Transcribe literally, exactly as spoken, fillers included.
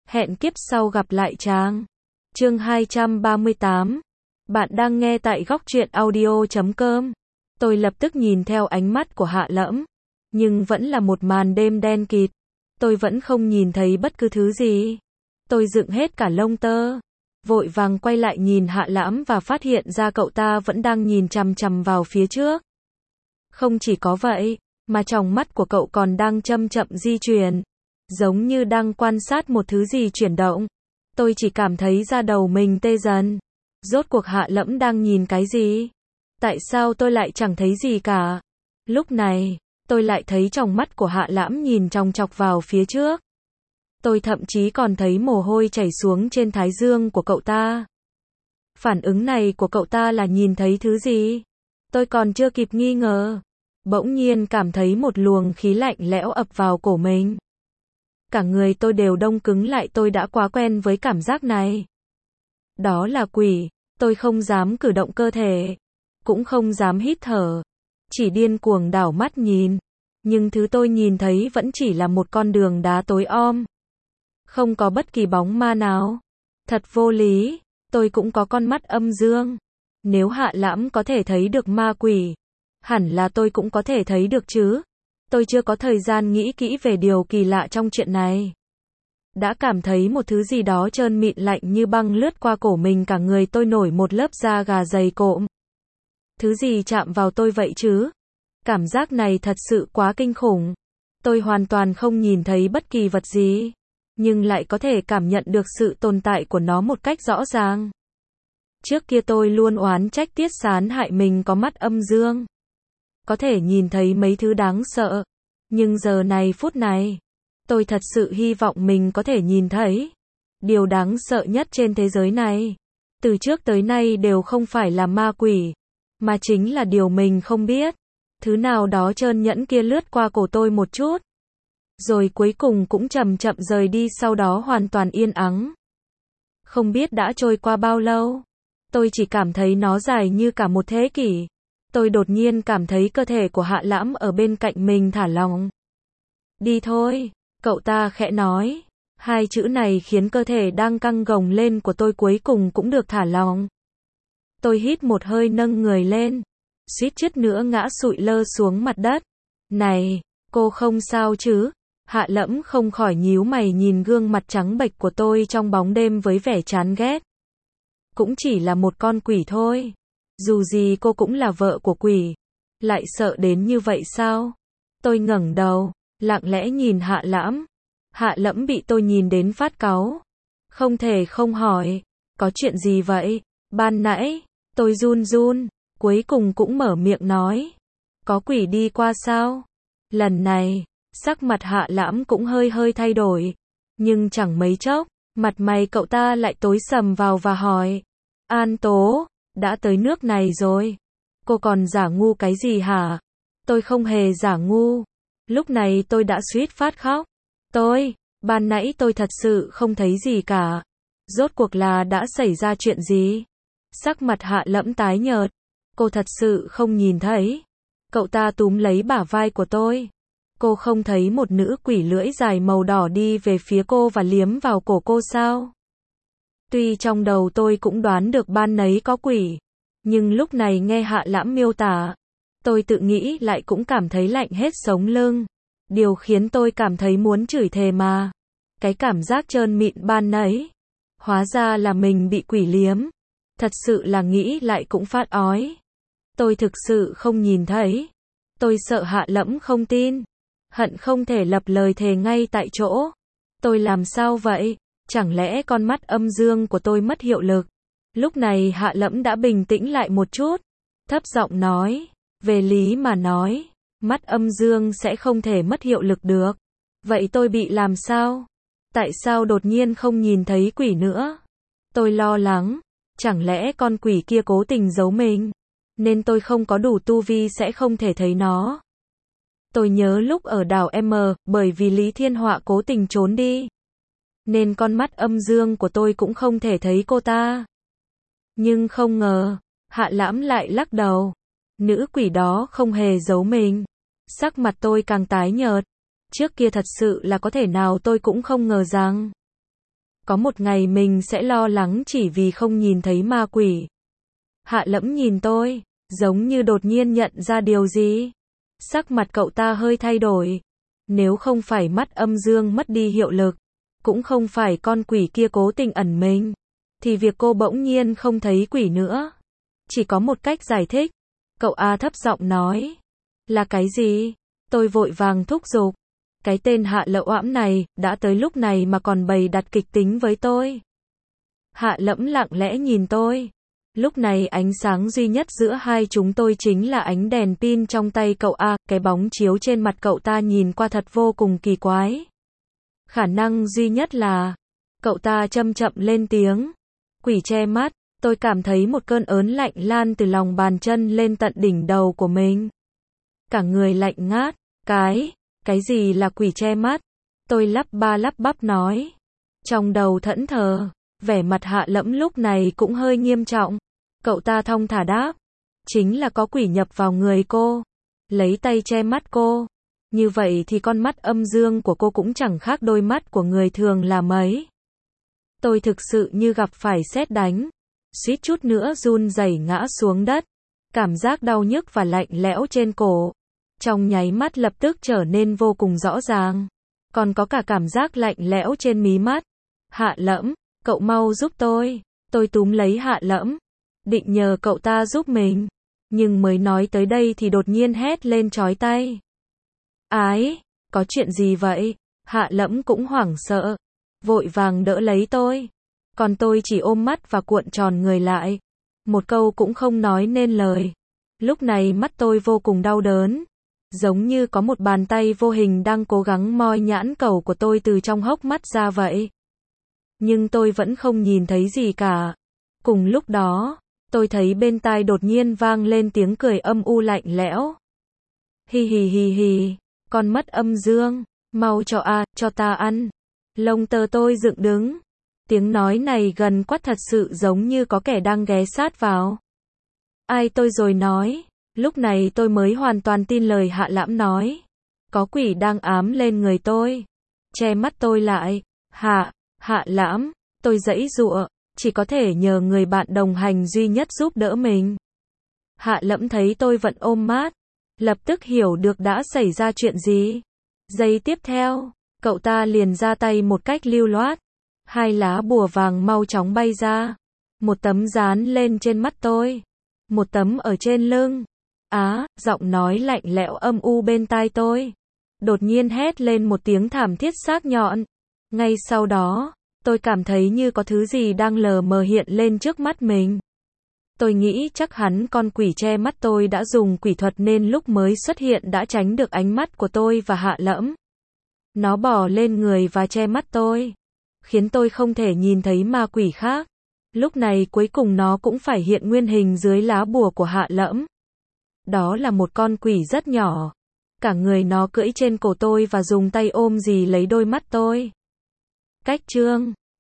Hẹn kiếp sau gặp lại chàng. Chương hai trăm ba mươi tám. Bạn đang nghe tại góc truyện audio chấm com. Tôi lập tức nhìn theo ánh mắt của Hạ Lẫm, nhưng vẫn là một màn đêm đen kịt. Tôi vẫn không nhìn thấy bất cứ thứ gì. Tôi dựng hết cả lông tơ, vội vàng quay lại nhìn Hạ Lẫm và phát hiện ra cậu ta vẫn đang nhìn chằm chằm vào phía trước. Không chỉ có vậy, mà trong mắt của cậu còn đang chậm chậm di chuyển, giống như đang quan sát một thứ gì chuyển động. Tôi chỉ cảm thấy da đầu mình tê dần. Rốt cuộc Hạ Lẫm đang nhìn cái gì? Tại sao tôi lại chẳng thấy gì cả? Lúc này, tôi lại thấy trong mắt của Hạ Lẫm nhìn chòng chọc vào phía trước. Tôi thậm chí còn thấy mồ hôi chảy xuống trên thái dương của cậu ta. Phản ứng này của cậu ta là nhìn thấy thứ gì? Tôi còn chưa kịp nghi ngờ, bỗng nhiên cảm thấy một luồng khí lạnh lẽo ập vào cổ mình. Cả người tôi đều đông cứng lại, tôi đã quá quen với cảm giác này. Đó là quỷ, tôi không dám cử động cơ thể, cũng không dám hít thở, chỉ điên cuồng đảo mắt nhìn. Nhưng thứ tôi nhìn thấy vẫn chỉ là một con đường đá tối om, không có bất kỳ bóng ma nào. Thật vô lý, tôi cũng có con mắt âm dương. Nếu Hạ Lẫm có thể thấy được ma quỷ, hẳn là tôi cũng có thể thấy được chứ. Tôi chưa có thời gian nghĩ kỹ về điều kỳ lạ trong chuyện này. Đã cảm thấy một thứ gì đó trơn mịn lạnh như băng lướt qua cổ mình, cả người tôi nổi một lớp da gà dày cộm. Thứ gì chạm vào tôi vậy chứ? Cảm giác này thật sự quá kinh khủng. Tôi hoàn toàn không nhìn thấy bất kỳ vật gì, nhưng lại có thể cảm nhận được sự tồn tại của nó một cách rõ ràng. Trước kia tôi luôn oán trách Tiết Sán hại mình có mắt âm dương, có thể nhìn thấy mấy thứ đáng sợ. Nhưng giờ này phút này, tôi thật sự hy vọng mình có thể nhìn thấy điều đáng sợ nhất trên thế giới này. Từ trước tới nay đều không phải là ma quỷ, mà chính là điều mình không biết. Thứ nào đó trơn nhẵn kia lướt qua cổ tôi một chút, rồi cuối cùng cũng chậm chậm rời đi, sau đó hoàn toàn yên ắng. Không biết đã trôi qua bao lâu, tôi chỉ cảm thấy nó dài như cả một thế kỷ. Tôi đột nhiên cảm thấy cơ thể của Hạ Lẫm ở bên cạnh mình thả lỏng. Đi thôi, cậu ta khẽ nói. Hai chữ này khiến cơ thể đang căng gồng lên của tôi cuối cùng cũng được thả lỏng. Tôi hít một hơi, nâng người lên, suýt chút nữa ngã sụi lơ xuống mặt đất. Này, cô không sao chứ? Hạ Lẫm không khỏi nhíu mày nhìn gương mặt trắng bệch của tôi trong bóng đêm với vẻ chán ghét. Cũng chỉ là một con quỷ thôi. Dù gì cô cũng là vợ của quỷ. Lại sợ đến như vậy sao? Tôi ngẩng đầu, lặng lẽ nhìn Hạ Lẫm. Hạ Lẫm bị tôi nhìn đến phát cáu. Không thể không hỏi, có chuyện gì vậy? Ban nãy, tôi run run, cuối cùng cũng mở miệng nói. Có quỷ đi qua sao? Lần này, sắc mặt Hạ Lẫm cũng hơi hơi thay đổi. Nhưng chẳng mấy chốc, mặt mày cậu ta lại tối sầm vào và hỏi. An Tố, đã tới nước này rồi, cô còn giả ngu cái gì hả? Tôi không hề giả ngu. Lúc này tôi đã suýt phát khóc. Tôi, ban nãy tôi thật sự không thấy gì cả. Rốt cuộc là đã xảy ra chuyện gì? Sắc mặt Hạ Lẫm tái nhợt. Cô thật sự không nhìn thấy. Cậu ta túm lấy bả vai của tôi. Cô không thấy một nữ quỷ lưỡi dài màu đỏ đi về phía cô và liếm vào cổ cô sao? Tuy trong đầu tôi cũng đoán được ban nấy có quỷ, nhưng lúc này nghe Hạ Lẫm miêu tả, tôi tự nghĩ lại cũng cảm thấy lạnh hết sống lưng. Điều khiến tôi cảm thấy muốn chửi thề mà. Cái cảm giác trơn mịn ban nấy, hóa ra là mình bị quỷ liếm. Thật sự là nghĩ lại cũng phát ói. Tôi thực sự không nhìn thấy. Tôi sợ Hạ Lẫm không tin, hận không thể lập lời thề ngay tại chỗ. Tôi làm sao vậy? Chẳng lẽ con mắt âm dương của tôi mất hiệu lực? Lúc này Hạ Lẫm đã bình tĩnh lại một chút, thấp giọng nói, về lý mà nói, mắt âm dương sẽ không thể mất hiệu lực được. Vậy tôi bị làm sao? Tại sao đột nhiên không nhìn thấy quỷ nữa? Tôi lo lắng, chẳng lẽ con quỷ kia cố tình giấu mình, nên tôi không có đủ tu vi sẽ không thể thấy nó. Tôi nhớ lúc ở đảo M, bởi vì Lý Thiên Họa cố tình trốn đi, nên con mắt âm dương của tôi cũng không thể thấy cô ta. Nhưng không ngờ, Hạ Lẫm lại lắc đầu. Nữ quỷ đó không hề giấu mình. Sắc mặt tôi càng tái nhợt. Trước kia thật sự là có thể nào tôi cũng không ngờ rằng có một ngày mình sẽ lo lắng chỉ vì không nhìn thấy ma quỷ. Hạ Lẫm nhìn tôi, giống như đột nhiên nhận ra điều gì. Sắc mặt cậu ta hơi thay đổi. Nếu không phải mắt âm dương mất đi hiệu lực, cũng không phải con quỷ kia cố tình ẩn mình, thì việc cô bỗng nhiên không thấy quỷ nữa, chỉ có một cách giải thích. Cậu A thấp giọng nói. Là cái gì? Tôi vội vàng thúc giục. Cái tên Hạ Lẫm oãm này, đã tới lúc này mà còn bày đặt kịch tính với tôi. Hạ Lẫm lặng lẽ nhìn tôi. Lúc này ánh sáng duy nhất giữa hai chúng tôi chính là ánh đèn pin trong tay cậu A, cái bóng chiếu trên mặt cậu ta nhìn qua thật vô cùng kỳ quái. Khả năng duy nhất là, cậu ta chậm chậm lên tiếng. Quỷ che mắt, tôi cảm thấy một cơn ớn lạnh lan từ lòng bàn chân lên tận đỉnh đầu của mình. Cả người lạnh ngát, cái, cái gì là quỷ che mắt? Tôi lắp ba lắp bắp nói. Trong đầu thẫn thờ, vẻ mặt Hạ Lẫm lúc này cũng hơi nghiêm trọng. Cậu ta thong thả đáp. Chính là có quỷ nhập vào người cô, lấy tay che mắt cô. Như vậy thì con mắt âm dương của cô cũng chẳng khác đôi mắt của người thường là mấy. Tôi thực sự như gặp phải sét đánh, suýt chút nữa run rẩy ngã xuống đất. Cảm giác đau nhức và lạnh lẽo trên cổ, trong nháy mắt lập tức trở nên vô cùng rõ ràng. Còn có cả cảm giác lạnh lẽo trên mí mắt. Hạ Lẫm, cậu mau giúp tôi. Tôi túm lấy Hạ Lẫm, định nhờ cậu ta giúp mình. Nhưng mới nói tới đây thì đột nhiên hét lên chói tai. Ái, có chuyện gì vậy? Hạ Lẫm cũng hoảng sợ, vội vàng đỡ lấy tôi. Còn tôi chỉ ôm mắt và cuộn tròn người lại. Một câu cũng không nói nên lời. Lúc này mắt tôi vô cùng đau đớn. Giống như có một bàn tay vô hình đang cố gắng moi nhãn cầu của tôi từ trong hốc mắt ra vậy. Nhưng tôi vẫn không nhìn thấy gì cả. Cùng lúc đó, tôi thấy bên tai đột nhiên vang lên tiếng cười âm u lạnh lẽo. Hi hi hi hi, con mất âm dương, mau cho a, cho ta ăn. Lông tơ tôi dựng đứng. Tiếng nói này gần quắt thật sự giống như có kẻ đang ghé sát vào. Ai tôi rồi nói. Lúc này tôi mới hoàn toàn tin lời Hạ Lẫm nói. Có quỷ đang ám lên người tôi. Che mắt tôi lại. Hạ, Hạ Lẫm, tôi giãy giụa, chỉ có thể nhờ người bạn đồng hành duy nhất giúp đỡ mình. Hạ Lẫm thấy tôi vẫn ôm mát, lập tức hiểu được đã xảy ra chuyện gì. Giây tiếp theo, cậu ta liền ra tay một cách lưu loát. Hai lá bùa vàng mau chóng bay ra. Một tấm dán lên trên mắt tôi. Một tấm ở trên lưng. Á, giọng nói lạnh lẽo âm u bên tai tôi. Đột nhiên hét lên một tiếng thảm thiết sắc nhọn. Ngay sau đó, tôi cảm thấy như có thứ gì đang lờ mờ hiện lên trước mắt mình. Tôi nghĩ chắc hẳn con quỷ che mắt tôi đã dùng quỷ thuật nên lúc mới xuất hiện đã tránh được ánh mắt của tôi và Hạ Lẫm. Nó bò lên người và che mắt tôi, khiến tôi không thể nhìn thấy ma quỷ khác. Lúc này cuối cùng nó cũng phải hiện nguyên hình dưới lá bùa của Hạ Lẫm. Đó là một con quỷ rất nhỏ. Cả người nó cưỡi trên cổ tôi và dùng tay ôm dì lấy đôi mắt tôi. Cách chương